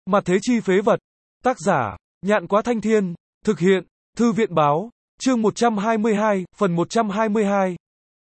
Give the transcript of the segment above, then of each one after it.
Mặt thế chi phế vật. Tác giả, Nhạn Quá Thanh Thiên. Thực hiện, Thư viện báo. Chương 122, phần 122.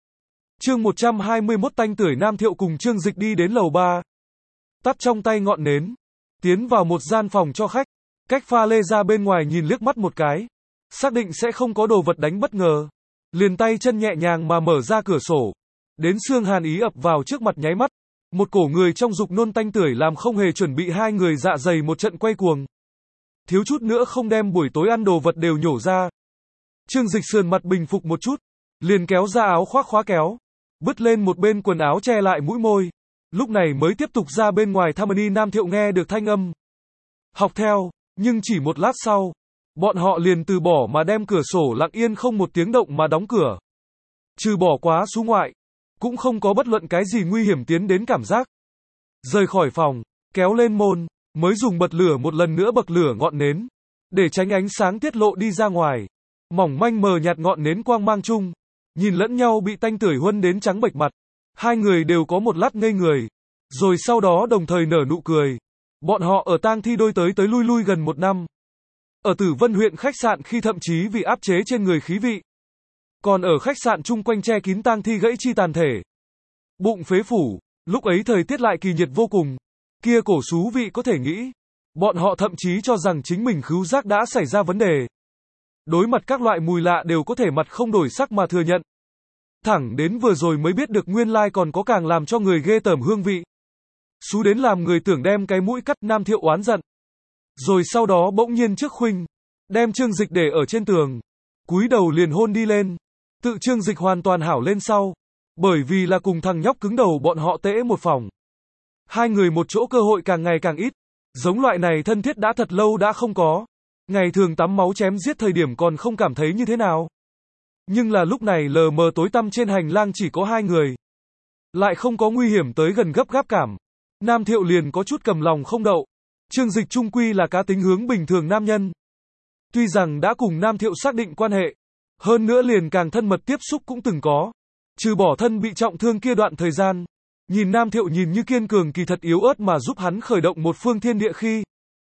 Chương 121 tanh tưởi Nam Thiệu cùng Trương Dịch đi đến lầu 3. Tắt trong tay ngọn nến. Tiến vào một gian phòng cho khách. Cách pha lê ra bên ngoài nhìn liếc mắt một cái. Xác định sẽ không có đồ vật đánh bất ngờ. Liền tay chân nhẹ nhàng mà mở ra cửa sổ. Đến xương hàn ý ập vào trước mặt nháy mắt. Một cổ người trong dục nôn tanh tưởi làm không hề chuẩn bị hai người dạ dày một trận quay cuồng. Thiếu chút nữa không đem buổi tối ăn đồ vật đều nhổ ra. Trương Dịch sườn mặt bình phục một chút. Liền kéo ra áo khoác khóa kéo. Bứt lên một bên quần áo che lại mũi môi. Lúc này mới tiếp tục ra bên ngoài thăm Nam Thiệu nghe được thanh âm. Học theo, nhưng chỉ một lát sau. Bọn họ liền từ bỏ mà đem cửa sổ lặng yên không một tiếng động mà đóng cửa. Trừ bỏ quá xú ngoại. Cũng không có bất luận cái gì nguy hiểm tiến đến cảm giác. Rời khỏi phòng, kéo lên môn, mới dùng bật lửa một lần nữa bậc lửa ngọn nến. Để tránh ánh sáng tiết lộ đi ra ngoài. Mỏng manh mờ nhạt ngọn nến quang mang chung. Nhìn lẫn nhau bị tanh tưởi huân đến trắng bệch mặt. Hai người đều có một lát ngây người. Rồi sau đó đồng thời nở nụ cười. Bọn họ ở tang thi đôi tới lui lui gần một năm. Ở Tử Vân huyện khách sạn khi thậm chí vì áp chế trên người khí vị. Còn ở khách sạn chung quanh che kín tang thi gãy chi tàn thể. Bụng phế phủ, lúc ấy thời tiết lại kỳ nhiệt vô cùng. Kia cổ xú vị có thể nghĩ. Bọn họ thậm chí cho rằng chính mình khứu giác đã xảy ra vấn đề. Đối mặt các loại mùi lạ đều có thể mặt không đổi sắc mà thừa nhận. Thẳng đến vừa rồi mới biết được nguyên lai còn có càng làm cho người ghê tởm hương vị. Xú đến làm người tưởng đem cái mũi cắt. Nam Thiệu oán giận. Rồi sau đó bỗng nhiên trước khuynh. Đem Trương Dịch để ở trên tường. Cúi đầu liền hôn đi lên. Tự Trương Dịch hoàn toàn hảo lên sau. Bởi vì là cùng thằng nhóc cứng đầu bọn họ tễ một phòng. Hai người một chỗ cơ hội càng ngày càng ít. Giống loại này thân thiết đã thật lâu đã không có. Ngày thường tắm máu chém giết thời điểm còn không cảm thấy như thế nào. Nhưng là lúc này lờ mờ tối tăm trên hành lang chỉ có hai người. Lại không có nguy hiểm tới gần gấp gáp cảm. Nam Thiệu liền có chút cầm lòng không đậu. Trương Dịch trung quy là cá tính hướng bình thường nam nhân. Tuy rằng đã cùng Nam Thiệu xác định quan hệ. Hơn nữa liền càng thân mật tiếp xúc cũng từng có. Trừ bỏ thân bị trọng thương kia đoạn thời gian. Nhìn Nam Thiệu nhìn như kiên cường kỳ thật yếu ớt mà giúp hắn khởi động một phương thiên địa khi.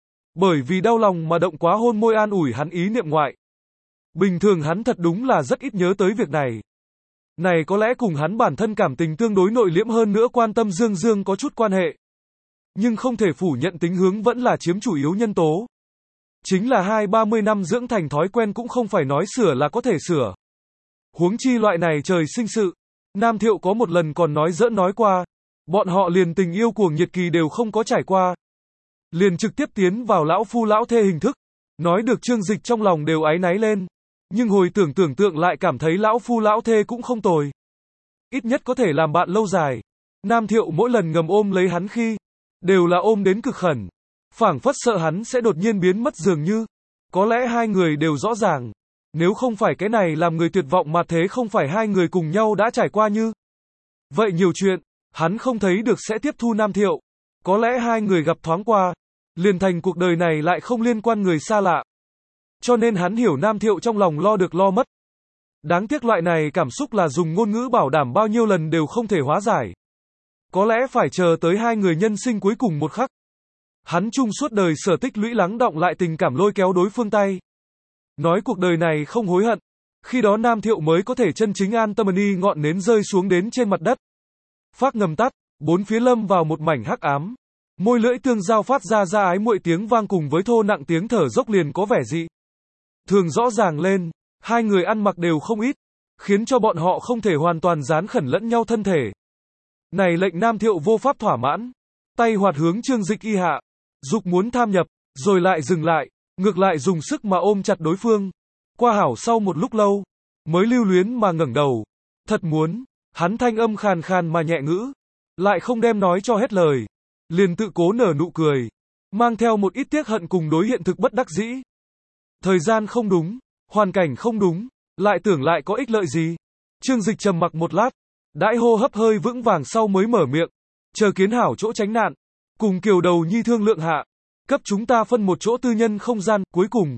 Bởi vì đau lòng mà động quá hôn môi an ủi hắn ý niệm ngoại. Bình thường hắn thật đúng là rất ít nhớ tới việc này. Này có lẽ cùng hắn bản thân cảm tình tương đối nội liễm hơn nữa quan tâm Dương Dương có chút quan hệ. Nhưng không thể phủ nhận tính hướng vẫn là chiếm chủ yếu nhân tố. Chính là 20-30 năm dưỡng thành thói quen cũng không phải nói sửa là có thể sửa. Huống chi loại này trời sinh sự. Nam Thiệu có một lần còn nói giỡn nói qua. Bọn họ liền tình yêu cuồng nhiệt kỳ đều không có trải qua. Liền trực tiếp tiến vào lão phu lão thê hình thức. Nói được Trương Dịch trong lòng đều áy náy lên. Nhưng hồi tưởng tượng lại cảm thấy lão phu lão thê cũng không tồi. Ít nhất có thể làm bạn lâu dài. Nam Thiệu mỗi lần ngầm ôm lấy hắn khi. Đều là ôm đến cực khẩn. Phảng phất sợ hắn sẽ đột nhiên biến mất dường như. Có lẽ hai người đều rõ ràng. Nếu không phải cái này làm người tuyệt vọng mà thế không phải hai người cùng nhau đã trải qua như. Vậy nhiều chuyện, hắn không thấy được sẽ tiếp thu Nam Thiệu. Có lẽ hai người gặp thoáng qua. Liền thành cuộc đời này lại không liên quan người xa lạ. Cho nên hắn hiểu Nam Thiệu trong lòng lo được lo mất. Đáng tiếc loại này cảm xúc là dùng ngôn ngữ bảo đảm bao nhiêu lần đều không thể hóa giải. Có lẽ phải chờ tới hai người nhân sinh cuối cùng một khắc. Hắn chung suốt đời sở tích lũy lắng đọng lại tình cảm lôi kéo đối phương tay. Nói cuộc đời này không hối hận. Khi đó Nam Thiệu mới có thể chân chính an tâm ngọn nến rơi xuống đến trên mặt đất. Phác ngầm tắt, bốn phía lâm vào một mảnh hắc ám. Môi lưỡi tương giao phát ra ái muội tiếng vang cùng với thô nặng tiếng thở dốc liền có vẻ dị. Thường rõ ràng lên, hai người ăn mặc đều không ít, khiến cho bọn họ không thể hoàn toàn dán khẩn lẫn nhau thân thể. Này lệnh Nam Thiệu vô pháp thỏa mãn, tay hoạt hướng Trương Dịch y hạ, dục muốn tham nhập, rồi lại dừng lại, ngược lại dùng sức mà ôm chặt đối phương. Qua hảo sau một lúc lâu, mới lưu luyến mà ngẩng đầu. Thật muốn, hắn thanh âm khàn khàn mà nhẹ ngữ, lại không đem nói cho hết lời, liền tự cố nở nụ cười, mang theo một ít tiếc hận cùng đối hiện thực bất đắc dĩ. Thời gian không đúng, hoàn cảnh không đúng, lại tưởng lại có ích lợi gì. Trương Dịch trầm mặc một lát, đãi hô hấp hơi vững vàng sau mới mở miệng, chờ kiến hảo chỗ tránh nạn, cùng Kiều Đầu Nhi thương lượng hạ, cấp chúng ta phân một chỗ tư nhân không gian. Cuối cùng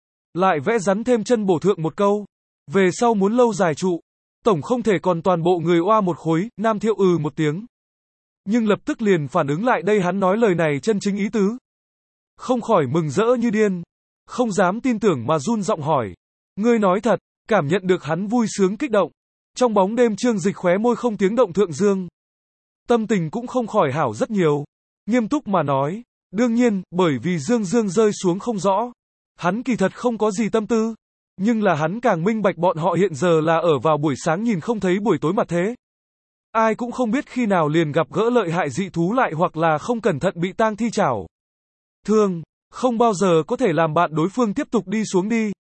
lại vẽ rắn thêm chân bổ thượng một câu, về sau muốn lâu dài trụ, tổng không thể còn toàn bộ người oa một khối. Nam Thiệu một tiếng, nhưng lập tức liền phản ứng lại đây hắn nói lời này chân chính ý tứ. không khỏi mừng rỡ như điên, không dám tin tưởng mà run giọng hỏi. Ngươi nói thật, cảm nhận được hắn vui sướng kích động. Trong bóng đêm Trương Dịch khóe môi không tiếng động thượng dương. Tâm tình cũng không khỏi hảo rất nhiều. Nghiêm túc mà nói, đương nhiên, bởi vì Dương Dương rơi xuống không rõ. Hắn kỳ thật không có gì tâm tư. Nhưng là hắn càng minh bạch bọn họ hiện giờ là ở vào buổi sáng nhìn không thấy buổi tối mặt thế. Ai cũng không biết khi nào liền gặp gỡ lợi hại dị thú lại hoặc là không cẩn thận bị tang thi chảo. Thương, không bao giờ có thể làm bạn đối phương tiếp tục đi xuống đi.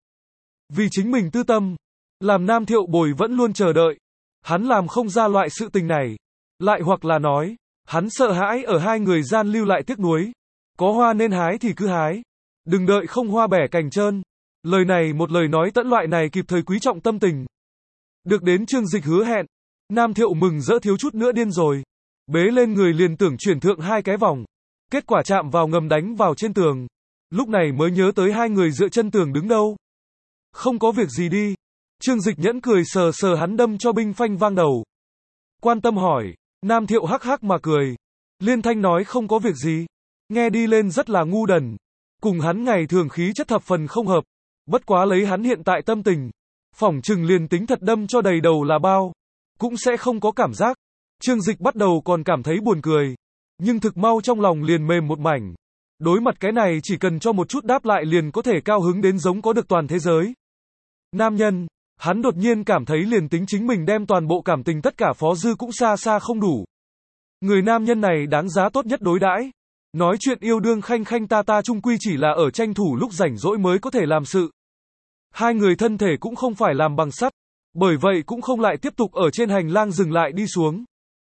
Vì chính mình tư tâm, làm Nam Thiệu Bồi vẫn luôn chờ đợi. Hắn làm không ra loại sự tình này. Lại hoặc là nói, hắn sợ hãi ở hai người gian lưu lại tiếc nuối. Có hoa nên hái thì cứ hái. Đừng đợi không hoa bẻ cành trơn. Lời này một lời nói tận loại này kịp thời quý trọng tâm tình. Được đến Trương Dịch hứa hẹn, Nam Thiệu mừng rỡ thiếu chút nữa điên rồi. Bế lên người liền tưởng chuyển thượng hai cái vòng. Kết quả chạm vào ngầm đánh vào trên tường. Lúc này mới nhớ tới hai người dựa chân tường đứng đâu. Không có việc gì đi. Trương Dịch nhẫn cười sờ sờ hắn đâm cho binh phanh vang đầu. Quan tâm hỏi, Nam Thiệu hắc hắc mà cười. Liên thanh nói không có việc gì. Nghe đi lên rất là ngu đần. Cùng hắn ngày thường khí chất thập phần không hợp. Bất quá lấy hắn hiện tại tâm tình. Phỏng chừng liền tính thật đâm cho đầy đầu là bao. Cũng sẽ không có cảm giác. Trương Dịch bắt đầu còn cảm thấy buồn cười. Nhưng thực mau trong lòng liền mềm một mảnh. Đối mặt cái này chỉ cần cho một chút đáp lại liền có thể cao hứng đến giống có được toàn thế giới. Nam nhân, hắn đột nhiên cảm thấy liền tính chính mình đem toàn bộ cảm tình tất cả phó dư cũng xa xa không đủ. Người nam nhân này đáng giá tốt nhất đối đãi. Nói chuyện yêu đương khanh khanh ta ta chung quy chỉ là ở tranh thủ lúc rảnh rỗi mới có thể làm sự. Hai người thân thể cũng không phải làm bằng sắt. Bởi vậy cũng không lại tiếp tục ở trên hành lang dừng lại đi xuống.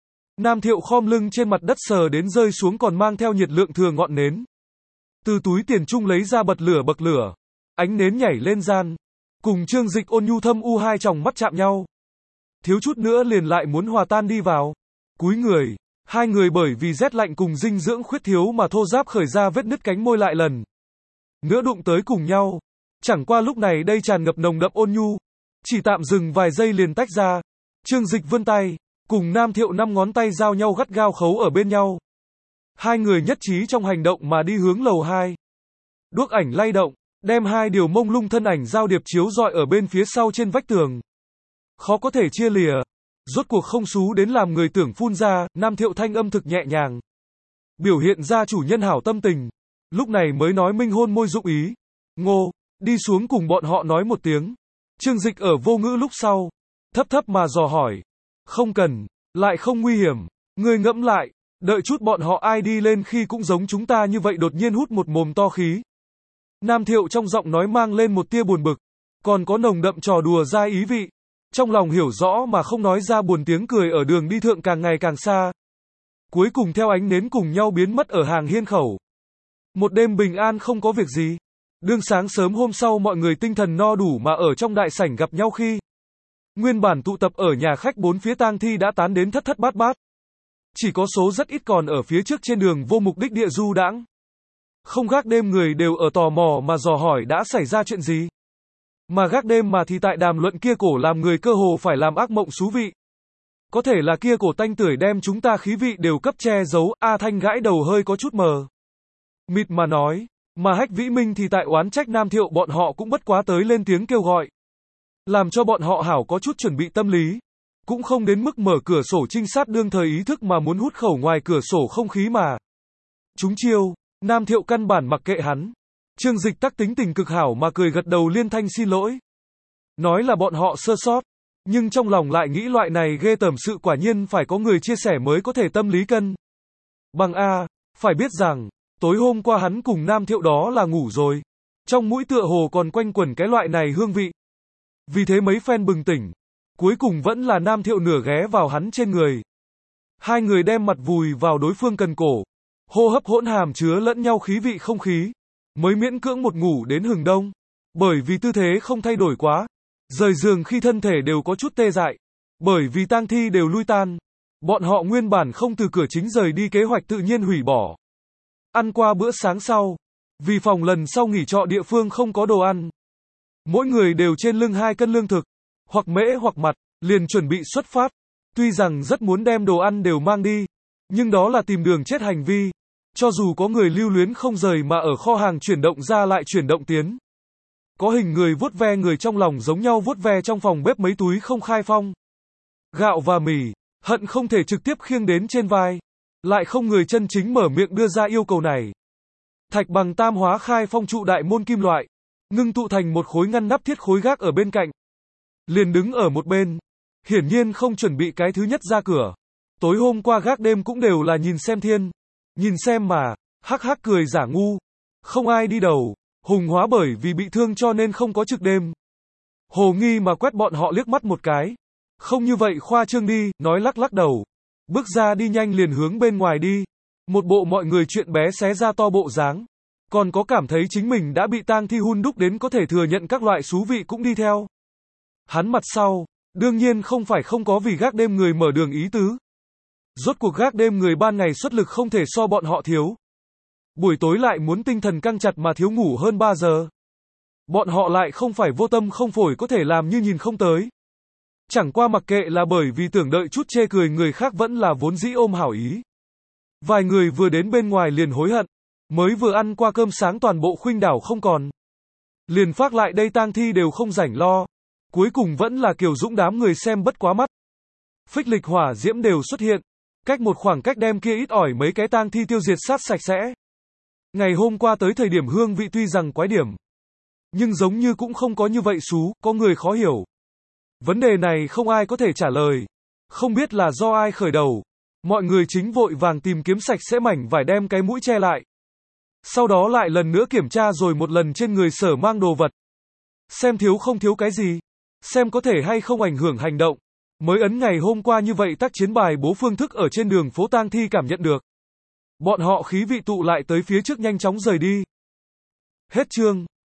Nam Thiệu khom lưng trên mặt đất sờ đến rơi xuống còn mang theo nhiệt lượng thừa ngọn nến. Từ túi tiền trung lấy ra bật lửa. Ánh nến nhảy lên gian. Cùng Trương Dịch ôn nhu thâm u hai tròng mắt chạm nhau. Thiếu chút nữa liền lại muốn hòa tan đi vào. Cúi người. Hai người bởi vì rét lạnh cùng dinh dưỡng khuyết thiếu mà thô ráp khởi ra vết nứt cánh môi lại lần nữa đụng tới cùng nhau. Chẳng qua lúc này đây tràn ngập nồng đậm ôn nhu. Chỉ tạm dừng vài giây liền tách ra. Trương Dịch vươn tay. Cùng Nam Thiệu 5 ngón tay giao nhau gắt gao khấu ở bên nhau. Hai người nhất trí trong hành động mà đi hướng lầu 2. Đuốc ảnh lay động, đem hai điều mông lung thân ảnh giao điệp chiếu rọi ở bên phía sau trên vách tường. Khó có thể chia lìa. Rốt cuộc không xú đến làm người tưởng phun ra, Nam Thiệu thanh âm thực nhẹ nhàng. Biểu hiện ra chủ nhân hảo tâm tình. Lúc này mới nói minh hôn môi dụng ý. Ngô, đi xuống cùng bọn họ nói một tiếng. Trương Dịch ở vô ngữ lúc sau. Thấp thấp mà dò hỏi. Không cần, lại không nguy hiểm. Ngươi ngẫm lại, đợi chút bọn họ ai đi lên khi cũng giống chúng ta như vậy đột nhiên hút một mồm to khí. Nam Thiệu trong giọng nói mang lên một tia buồn bực. Còn có nồng đậm trò đùa dai ý vị. Trong lòng hiểu rõ mà không nói ra buồn tiếng cười ở đường đi thượng càng ngày càng xa. Cuối cùng theo ánh nến cùng nhau biến mất ở hàng hiên khẩu. Một đêm bình an không có việc gì. Đương sáng sớm hôm sau mọi người tinh thần no đủ mà ở trong đại sảnh gặp nhau khi. Nguyên bản tụ tập ở nhà khách bốn phía tang thi đã tán đến thất thất bát bát. Chỉ có số rất ít còn ở phía trước trên đường vô mục đích địa du đãng. Không gác đêm người đều ở tò mò mà dò hỏi đã xảy ra chuyện gì. Mà gác đêm mà thì tại đàm luận kia cổ làm người cơ hồ phải làm ác mộng xú vị. Có thể là kia cổ tanh tưởi đem chúng ta khí vị đều cấp che giấu, A Thanh gãi đầu hơi có chút mờ mịt mà nói, mà Hách Vĩ Minh thì tại oán trách Nam Thiệu bọn họ cũng bất quá tới lên tiếng kêu gọi. Làm cho bọn họ hảo có chút chuẩn bị tâm lý. Cũng không đến mức mở cửa sổ trinh sát đương thời ý thức mà muốn hút khẩu ngoài cửa sổ không khí mà. Chúng chiêu, Nam Thiệu căn bản mặc kệ hắn. Trương Dịch tắc tính tình cực hảo mà cười gật đầu liên thanh xin lỗi. Nói là bọn họ sơ sót. Nhưng trong lòng lại nghĩ loại này ghê tởm sự quả nhiên phải có người chia sẻ mới có thể tâm lý cân. Bằng A, phải biết rằng, tối hôm qua hắn cùng Nam Thiệu đó là ngủ rồi. Trong mũi tựa hồ còn quanh quẩn cái loại này hương vị. Vì thế mấy phen bừng tỉnh. Cuối cùng vẫn là Nam Thiệu nửa ghé vào hắn trên người. Hai người đem mặt vùi vào đối phương cần cổ. Hô hấp hỗn hàm chứa lẫn nhau khí vị không khí. Mới miễn cưỡng một ngủ đến hừng đông. Bởi vì tư thế không thay đổi quá. Rời giường khi thân thể đều có chút tê dại. Bởi vì tang thi đều lui tan. Bọn họ nguyên bản không từ cửa chính rời đi kế hoạch tự nhiên hủy bỏ. Ăn qua bữa sáng sau. Vì phòng lần sau nghỉ trọ địa phương không có đồ ăn. Mỗi người đều trên lưng 2 cân lương thực. Hoặc mễ hoặc mặt. Liền chuẩn bị xuất phát. Tuy rằng rất muốn đem đồ ăn đều mang đi. Nhưng đó là tìm đường chết hành vi. Cho dù có người lưu luyến không rời mà ở kho hàng chuyển động ra lại chuyển động tiến. Có hình người vuốt ve người trong lòng giống nhau vuốt ve trong phòng bếp mấy túi không khai phong. Gạo và mì, hận không thể trực tiếp khiêng đến trên vai. Lại không người chân chính mở miệng đưa ra yêu cầu này. Thạch bằng tam hóa khai phong trụ đại môn kim loại, ngưng tụ thành một khối ngăn nắp thiết khối gác ở bên cạnh. Liền đứng ở một bên, hiển nhiên không chuẩn bị cái thứ nhất ra cửa. Tối hôm qua gác đêm cũng đều là nhìn xem thiên. Nhìn xem mà, hắc hắc cười giả ngu. Không ai đi đầu, Hùng Hóa bởi vì bị thương cho nên không có trực đêm. Hồ Nghi mà quét bọn họ liếc mắt một cái. Không như vậy khoa trương đi, nói lắc lắc đầu. Bước ra đi nhanh liền hướng bên ngoài đi. Một bộ mọi người chuyện bé xé ra to bộ dáng. Còn có cảm thấy chính mình đã bị tang thi hun đúc đến có thể thừa nhận các loại xú vị cũng đi theo. Hắn mặt sau, đương nhiên không phải không có vì gác đêm người mở đường ý tứ. Rốt cuộc gác đêm người ban ngày xuất lực không thể so bọn họ thiếu. Buổi tối lại muốn tinh thần căng chặt mà thiếu ngủ hơn 3 giờ. Bọn họ lại không phải vô tâm không phổi có thể làm như nhìn không tới. Chẳng qua mặc kệ là bởi vì tưởng đợi chút chê cười người khác vẫn là vốn dĩ ôm hảo ý. Vài người vừa đến bên ngoài liền hối hận. Mới vừa ăn qua cơm sáng toàn bộ khuynh đảo không còn. Liền phát lại đây tang thi đều không rảnh lo. Cuối cùng vẫn là Kiều Dũng đám người xem bất quá mắt. Phích lịch hỏa diễm đều xuất hiện. Cách một khoảng cách đem kia ít ỏi mấy cái tang thi tiêu diệt sát sạch sẽ. Ngày hôm qua tới thời điểm hương vị tuy rằng quái điểm. Nhưng giống như cũng không có như vậy xú, có người khó hiểu. Vấn đề này không ai có thể trả lời. Không biết là do ai khởi đầu. Mọi người chính vội vàng tìm kiếm sạch sẽ mảnh vải đem cái mũi che lại. Sau đó lại lần nữa kiểm tra rồi một lần trên người sở mang đồ vật. Xem thiếu không thiếu cái gì. Xem có thể hay không ảnh hưởng hành động. Mới ấn ngày hôm qua như vậy tác chiến bài bố phương thức ở trên đường phố tang thi cảm nhận được. Bọn họ khí vị tụ lại tới phía trước nhanh chóng rời đi. Hết chương.